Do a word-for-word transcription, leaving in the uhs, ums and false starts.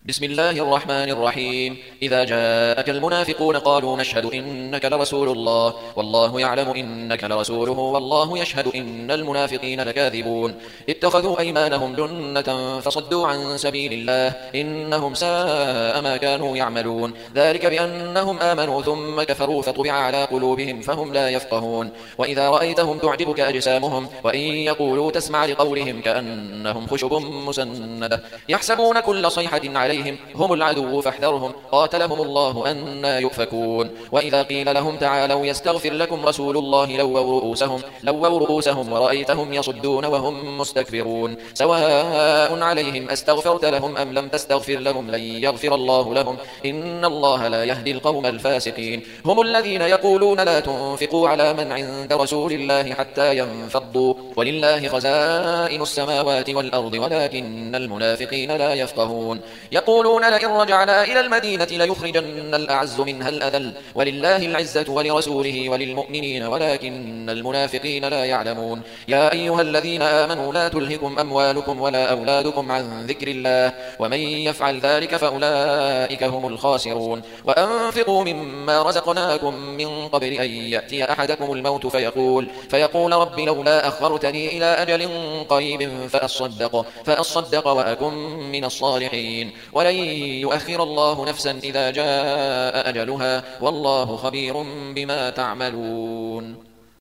بسم الله الرحمن الرحيم. إذا جاءك المنافقون قالوا نشهد إنك لرسول الله والله يعلم إنك لرسوله والله يشهد إن المنافقين لكاذبون. اتخذوا أيمانهم جنة فصدوا عن سبيل الله إنهم ساء ما كانوا يعملون. ذلك بأنهم آمنوا ثم كفروا فطبع على قلوبهم فهم لا يفقهون. وإذا رأيتهم تعجبك أجسامهم وإن يقولوا تسمع لقولهم كأنهم خشب مسندة يحسبون كل صيحة عليهم هم العدو فاحذرهم قاتلهم الله أنى يؤفكون. وإذا قيل لهم تعالوا يستغفر لكم رسول الله لووا رؤوسهم, لووا رؤوسهم ورأيتهم يصدون وهم مستكبرون. سواء عليهم أستغفرت لهم أم لم تستغفر لهم لن يغفر الله لهم إن الله لا يهدي القوم الفاسقين. هم الذين يقولون لا تنفقوا على من عند رسول الله حتى ينفضوا ولله خزائن السماوات والأرض ولكن المنافقين لا يفقهون. يقولون لئن رجعنا إلى المدينة ليخرجن الأعز منها الأذل ولله العزة ولرسوله وللمؤمنين ولكن المنافقين لا يعلمون. يا أيها الذين آمنوا لا تلهكم أموالكم ولا أولادكم عن ذكر الله ومن يفعل ذلك فأولئك هم الخاسرون. وأنفقوا مما رزقناكم من قبل أن يأتي أحدكم الموت فيقول, فيقول رب لولا أخرتني إلى أجل قريب فأصدق, فأصدق وأكن من الصالحين ولن يؤخر الله نفسا إذا جاء أجلها والله خبير بما تعملون.